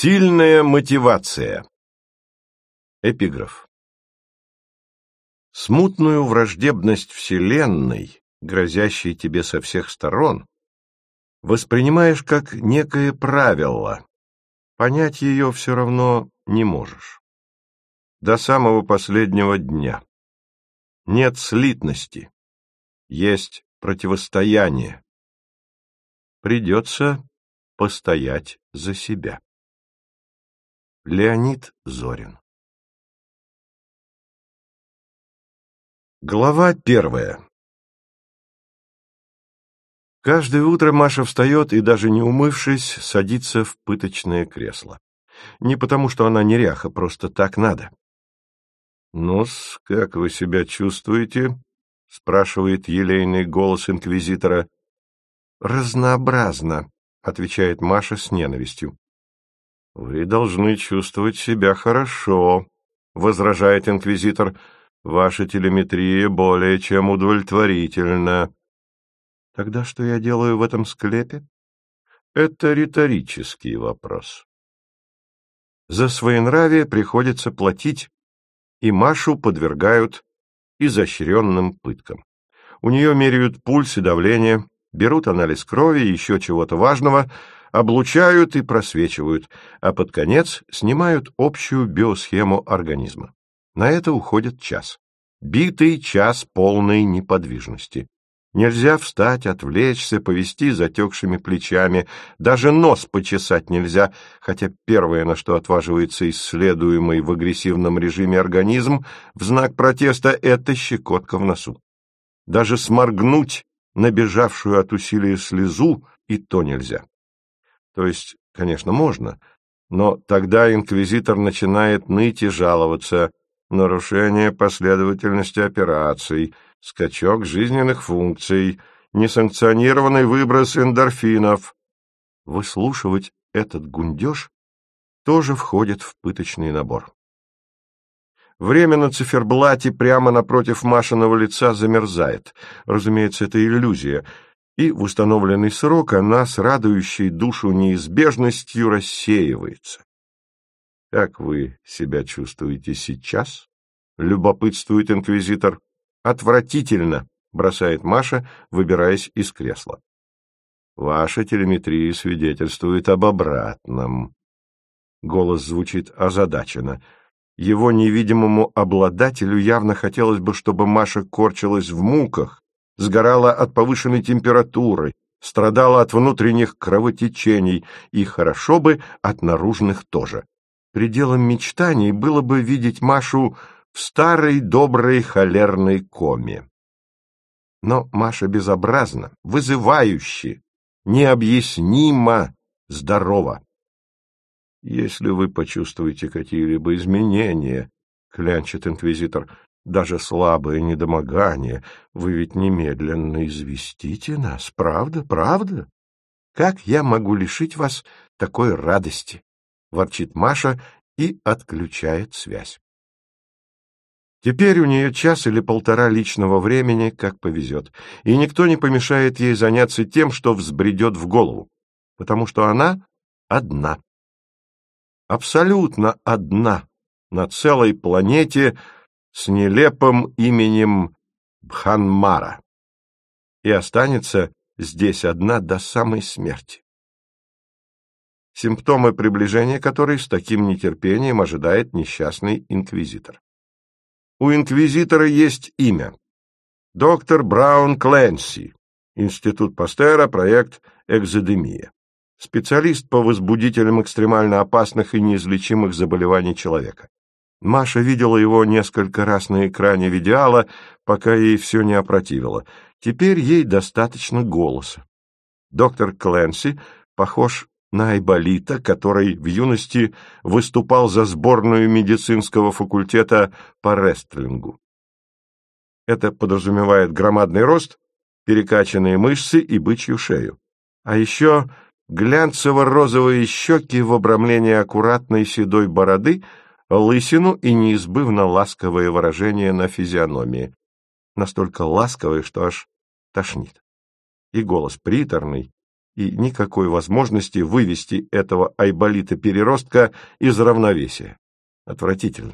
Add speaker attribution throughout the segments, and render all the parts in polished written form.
Speaker 1: Сильная мотивация. Эпиграф. Смутную враждебность Вселенной, грозящей тебе со всех сторон, воспринимаешь как некое правило, понять ее все равно не можешь. До самого последнего дня. Нет слитности, есть противостояние. Придется постоять за себя. Леонид Зорин. Глава 1. Каждое утро Маша встает и, даже не умывшись, садится в пыточное кресло. Не потому, что она неряха, просто так надо. «Ну-с, как вы себя чувствуете?» — спрашивает елейный голос инквизитора. «Разнообразно», — отвечает Маша с ненавистью. «Вы должны чувствовать себя хорошо», — возражает инквизитор. «Ваша телеметрия более чем удовлетворительна». «Тогда что я делаю в этом склепе?» «Это риторический вопрос». За своенравие приходится платить, и Машу подвергают изощренным пыткам. У нее меряют пульс и давление, берут анализ крови и еще чего-то важного, облучают и просвечивают, а под конец снимают общую биосхему организма. На это уходит час. Битый час полной неподвижности. Нельзя встать, отвлечься, повести затекшими плечами, даже нос почесать нельзя, хотя первое, на что отваживается исследуемый в агрессивном режиме организм, в знак протеста — это щекотка в носу. Даже сморгнуть набежавшую от усилия слезу и то нельзя. То есть, конечно, можно, но тогда инквизитор начинает ныть и жаловаться: нарушение последовательности операций, скачок жизненных функций, несанкционированный выброс эндорфинов. Выслушивать этот гундеж тоже входит в пыточный набор. Время на циферблате прямо напротив Машиного лица замерзает. Разумеется, это иллюзия. И в установленный срок она с радующей душу неизбежностью рассеивается. «Как вы себя чувствуете сейчас?» — любопытствует инквизитор. «Отвратительно», — бросает Маша, выбираясь из кресла. «Ваша телеметрия свидетельствует об обратном». Голос звучит озадаченно. Его невидимому обладателю явно хотелось бы, чтобы Маша корчилась в муках, сгорала от повышенной температуры, страдала от внутренних кровотечений и, хорошо бы, от наружных тоже. Пределом мечтаний было бы видеть Машу в старой доброй холерной коме. Но Маша безобразна, вызывающе, необъяснимо здорова. «Если вы почувствуете какие-либо изменения, — клянчит инквизитор, — даже слабое недомогание, вы ведь немедленно известите нас, правда, правда? Как я могу лишить вас такой радости?» — ворчит Маша и отключает связь. Теперь у нее час или полтора личного времени, как повезет, и никто не помешает ей заняться тем, что взбредет в голову, потому что она одна. Абсолютно одна на целой планете с нелепым именем Бханмара. И останется здесь одна до самой смерти. Симптомы приближения которой с таким нетерпением ожидает несчастный инквизитор. У инквизитора есть имя. Доктор Браун Кленси. Институт Пастера, проект «Экзодемия». Специалист по возбудителям экстремально опасных и неизлечимых заболеваний человека. Маша видела его несколько раз на экране видеала, пока ей все не опротивило. Теперь ей достаточно голоса. Доктор Кленси похож на Айболита, который в юности выступал за сборную медицинского факультета по рестлингу. Это подразумевает громадный рост, перекачанные мышцы и бычью шею. А еще глянцево-розовые щеки в обрамлении аккуратной седой бороды, лысину и неизбывно ласковое выражение на физиономии. Настолько ласковое, что аж тошнит. И голос приторный, и никакой возможности вывести этого айболита-переростка из равновесия. Отвратительно.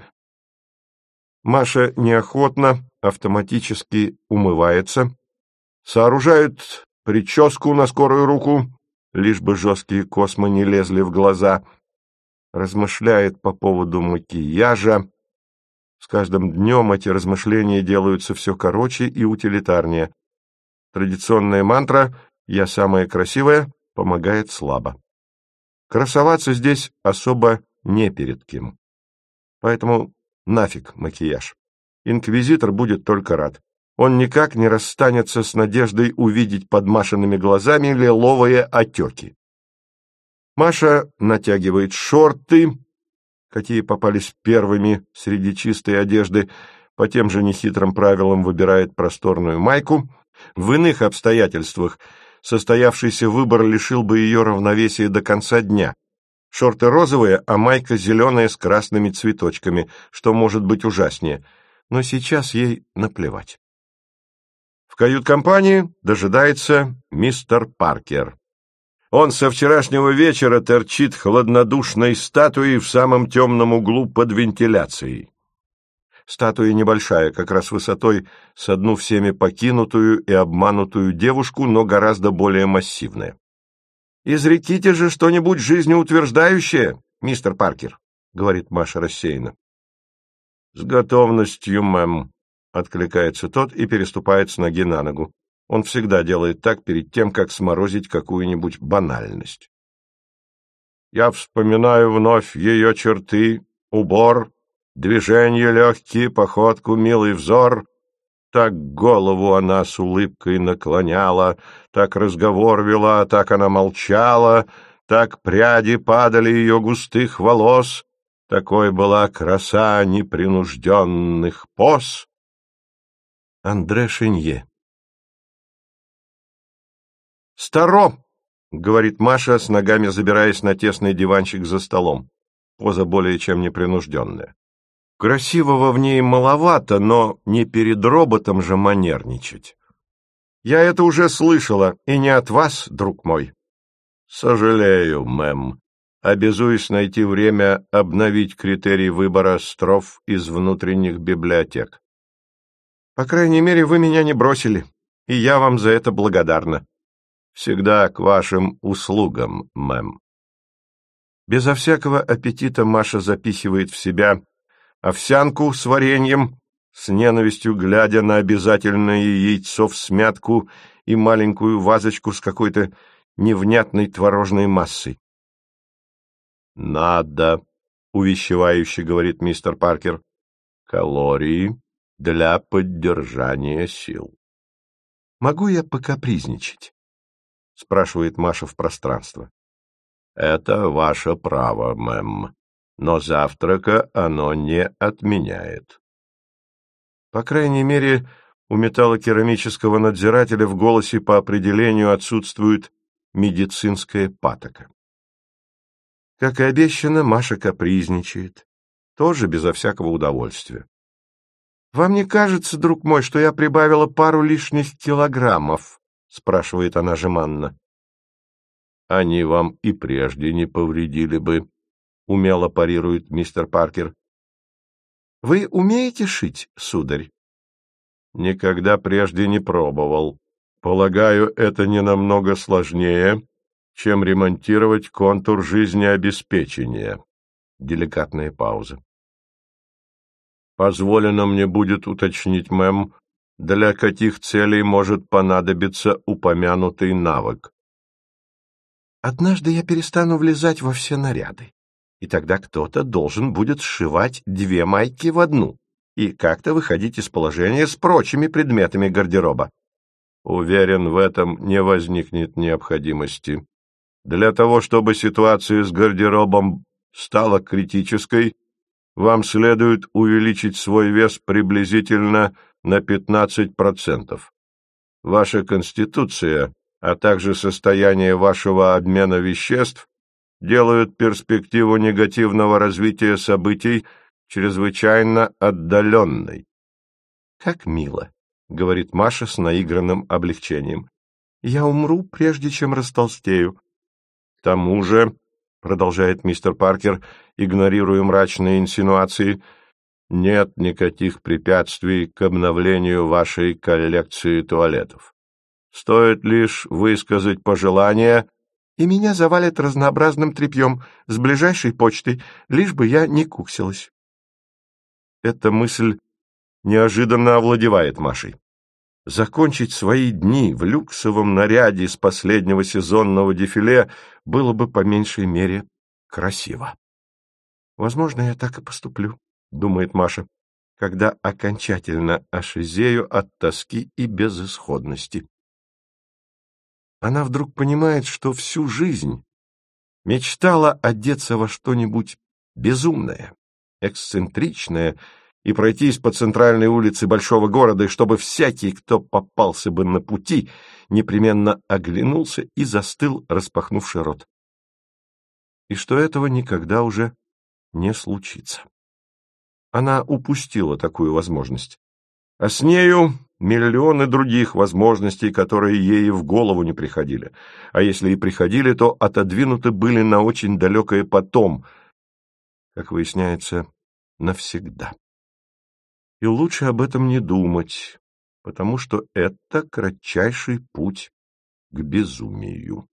Speaker 1: Маша неохотно, автоматически умывается, сооружает прическу на скорую руку, лишь бы жесткие космы не лезли в глаза, размышляет по поводу макияжа. С каждым днем эти размышления делаются все короче и утилитарнее. Традиционная мантра «Я самая красивая» помогает слабо. Красоваться здесь особо не перед кем. Поэтому нафиг макияж. Инквизитор будет только рад. Он никак не расстанется с надеждой увидеть под Машиными глазами лиловые отеки. Маша натягивает шорты, какие попались первыми среди чистой одежды, по тем же нехитрым правилам выбирает просторную майку. В иных обстоятельствах состоявшийся выбор лишил бы ее равновесия до конца дня. Шорты розовые, а майка зеленая с красными цветочками, что может быть ужаснее. Но сейчас ей наплевать. В кают-компании дожидается мистер Паркер. Он со вчерашнего вечера торчит хладнодушной статуей в самом темном углу под вентиляцией. Статуя небольшая, как раз высотой с одну всеми покинутую и обманутую девушку, но гораздо более массивная. «Изреките же что-нибудь жизнеутверждающее, мистер Паркер», — говорит Маша рассеянно. «С готовностью, мэм», — откликается тот и переступает с ноги на ногу. Он всегда делает так перед тем, как сморозить какую-нибудь банальность. «Я вспоминаю вновь ее черты, убор, движения легкие, походку, милый взор. Так голову она с улыбкой наклоняла, так разговор вела, так она молчала, так пряди падали ее густых волос, такой была краса непринужденных поз». Андре Шенье. «Старо!» — говорит Маша, с ногами забираясь на тесный диванчик за столом. Поза более чем непринужденная. Красивого в ней маловато, но не перед роботом же манерничать. Я это уже слышала, и не от вас, друг мой. Сожалею, мэм. Обязуюсь найти время обновить критерий выбора строф из внутренних библиотек. По крайней мере, вы меня не бросили, и я вам за это благодарна. Всегда к вашим услугам, мэм. Безо всякого аппетита Маша запихивает в себя овсянку с вареньем, с ненавистью глядя на обязательное яйцо в смятку и маленькую вазочку с какой-то невнятной творожной массой. «Надо», — увещевающе говорит мистер Паркер, — «калории для поддержания сил». «Могу я покапризничать?» — спрашивает Маша в пространство. «Это ваше право, мэм, но завтрака оно не отменяет». По крайней мере, у металлокерамического надзирателя в голосе по определению отсутствует медицинская патока. Как и обещано, Маша капризничает, тоже безо всякого удовольствия. «Вам не кажется, друг мой, что я прибавила пару лишних килограммов?» — спрашивает она жеманно. «Они вам и прежде не повредили бы», — умело парирует мистер Паркер. «Вы умеете шить, сударь?» «Никогда прежде не пробовал. Полагаю, это не намного сложнее, чем ремонтировать контур жизнеобеспечения». Деликатная пауза. «Позволено мне будет уточнить, мэм, для каких целей может понадобиться упомянутый навык?» «Однажды я перестану влезать во все наряды, и тогда кто-то должен будет сшивать две майки в одну и как-то выходить из положения с прочими предметами гардероба». «Уверен, в этом не возникнет необходимости. Для того, чтобы ситуация с гардеробом стала критической, вам следует увеличить свой вес приблизительно на 15%. Ваша конституция, а также состояние вашего обмена веществ делают перспективу негативного развития событий чрезвычайно отдаленной». «Как мило», — говорит Маша с наигранным облегчением.
Speaker 2: Я умру, прежде чем растолстею.
Speaker 1: К тому же, продолжает мистер Паркер, игнорируя мрачные инсинуации, нет никаких препятствий к обновлению вашей коллекции туалетов. Стоит лишь высказать пожелание,
Speaker 2: и меня завалят разнообразным тряпьем с ближайшей почтой, лишь бы я не куксилась.
Speaker 1: Эта мысль неожиданно овладевает Машей. Закончить свои дни в люксовом наряде с последнего сезонного дефиле было бы по меньшей мере красиво.
Speaker 2: «Возможно, я так и поступлю», — думает Маша, «когда окончательно ошизею от тоски и безысходности». Она вдруг понимает, что всю жизнь мечтала одеться во что-нибудь безумное, эксцентричное и пройтись по центральной улице большого города, и чтобы всякий, кто попался бы на пути, непременно оглянулся и застыл, распахнувши рот. И что этого никогда уже не случится. Она упустила такую возможность. А с нею миллионы других возможностей, которые ей в голову не приходили. А если и приходили, то отодвинуты были на очень далекое потом, как выясняется, навсегда. И лучше об этом не думать, потому что это кратчайший путь к безумию.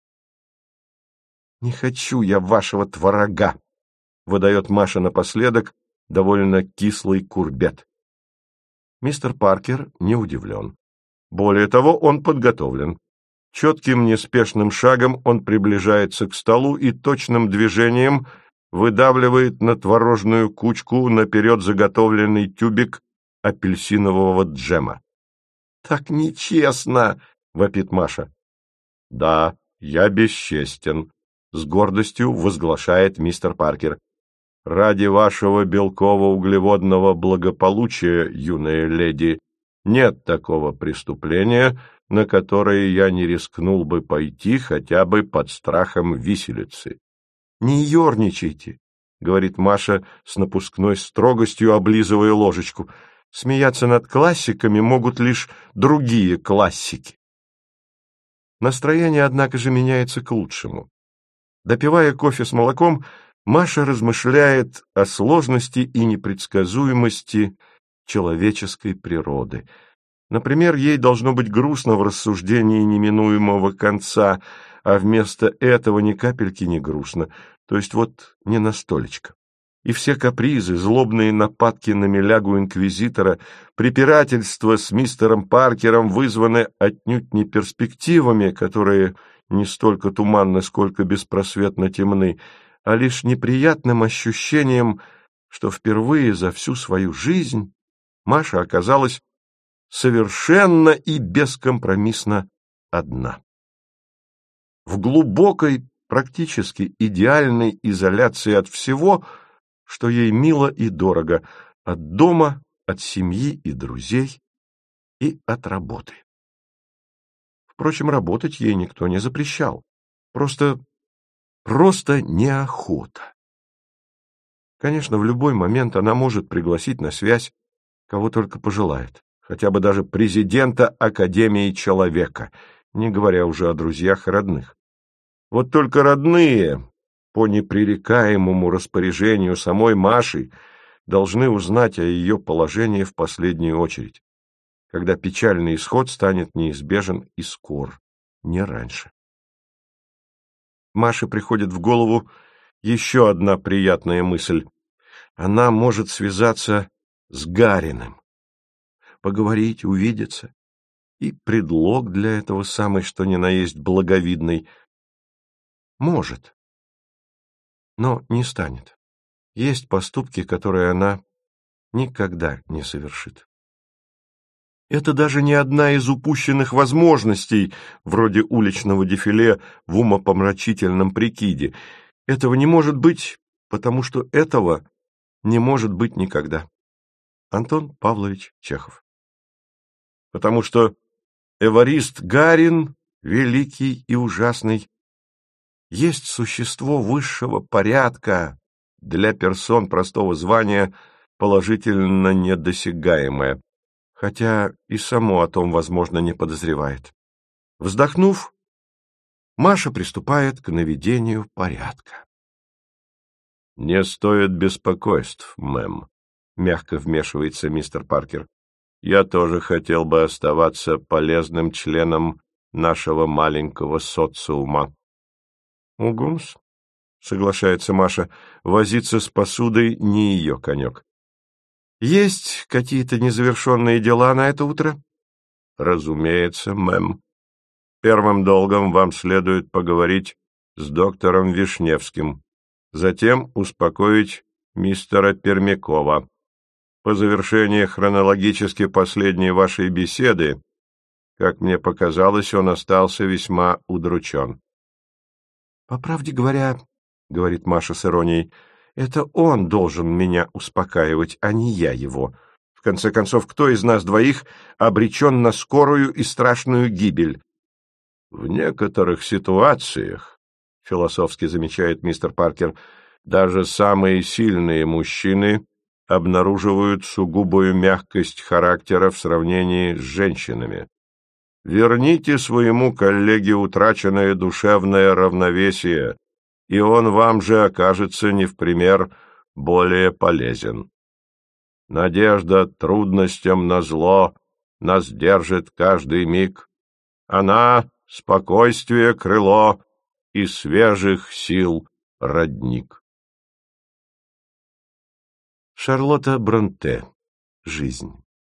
Speaker 2: «Не хочу я вашего творога», — выдает Маша напоследок довольно кислый курбет. Мистер Паркер не удивлен. Более того, он подготовлен. Четким, неспешным шагом он приближается к столу и точным движением выдавливает на творожную кучку наперед заготовленный тюбик апельсинового джема. «Так нечестно!» — вопит Маша.
Speaker 1: «Да, я бесчестен», — с гордостью возглашает мистер Паркер. «Ради вашего белково-углеводного благополучия, юная леди, нет такого преступления, на которое я не рискнул бы пойти хотя бы под страхом виселицы».
Speaker 2: «Не ерничайте», — говорит Маша с напускной строгостью, облизывая ложечку. «Смеяться над классиками могут лишь другие классики». Настроение, однако же, меняется к лучшему. Допивая кофе с молоком, Маша размышляет о сложности и непредсказуемости человеческой природы. Например, ей должно быть грустно в рассуждении неминуемого конца, а вместо этого ни капельки не грустно, то есть вот не настолечко. И все капризы, злобные нападки на милягу-инквизитора, препирательства с мистером Паркером вызваны отнюдь не перспективами, которые не столько туманны, сколько беспросветно темны, а лишь неприятным ощущением, что впервые за всю свою жизнь Маша оказалась совершенно и бескомпромиссно одна. В глубокой, практически идеальной изоляции от всего, что ей мило и дорого, от дома, от семьи и друзей и от работы. Впрочем, работать ей никто не запрещал. Просто неохота. Конечно, в любой момент она может пригласить на связь кого только пожелает, хотя бы даже президента Академии Человека, не говоря уже о друзьях и родных. Вот только родные, по непререкаемому распоряжению самой Маши, должны узнать о ее положении в последнюю очередь, когда печальный исход станет неизбежен и скор, не раньше. Маше приходит в голову еще одна приятная мысль. Она может связаться с Гариным, поговорить, увидеться, и предлог для этого самый что ни на есть благовидный. Может, но не станет. Есть поступки, которые она никогда не совершит. Это даже не одна из упущенных возможностей, вроде уличного дефиле в умопомрачительном прикиде. Этого не может быть, потому что этого не может быть никогда. Антон Павлович Чехов. Потому что Эварист Гарин, великий и ужасный, есть существо высшего порядка, для персон простого звания положительно недосягаемое, хотя и само о том, возможно, не подозревает. Вздохнув, Маша приступает к наведению порядка.
Speaker 1: — Не стоит беспокойств, мэм, — мягко вмешивается мистер Паркер. — Я тоже хотел бы оставаться полезным членом нашего маленького социума.
Speaker 2: — Угумс, — соглашается Маша, — возиться с посудой не ее конек. — Есть какие-то незавершенные дела на это утро?
Speaker 1: — Разумеется, мэм. Первым долгом вам следует поговорить с доктором Вишневским, затем успокоить мистера Пермякова. По завершении хронологически последней вашей беседы, как мне показалось, он остался весьма удручен.
Speaker 2: — По правде говоря, — говорит Маша с иронией, — это он должен меня успокаивать, а не я его. В конце концов, кто из нас двоих обречен на скорую и страшную гибель?
Speaker 1: В некоторых ситуациях, философски замечает мистер Паркер, даже самые сильные мужчины обнаруживают сугубую мягкость характера в сравнении с женщинами. Верните своему коллеге утраченное душевное равновесие, и он вам же окажется не в пример более полезен. Надежда трудностям назло нас держит каждый миг. Она — спокойствие крыло и свежих сил родник.
Speaker 2: Шарлотта Бронте. Жизнь.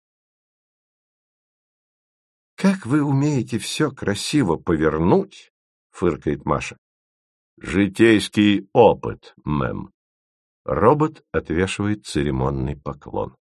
Speaker 2: «Как вы умеете все красиво повернуть?» — фыркает Маша.
Speaker 1: Житейский опыт, мэм.
Speaker 2: Робот отвешивает церемонный поклон.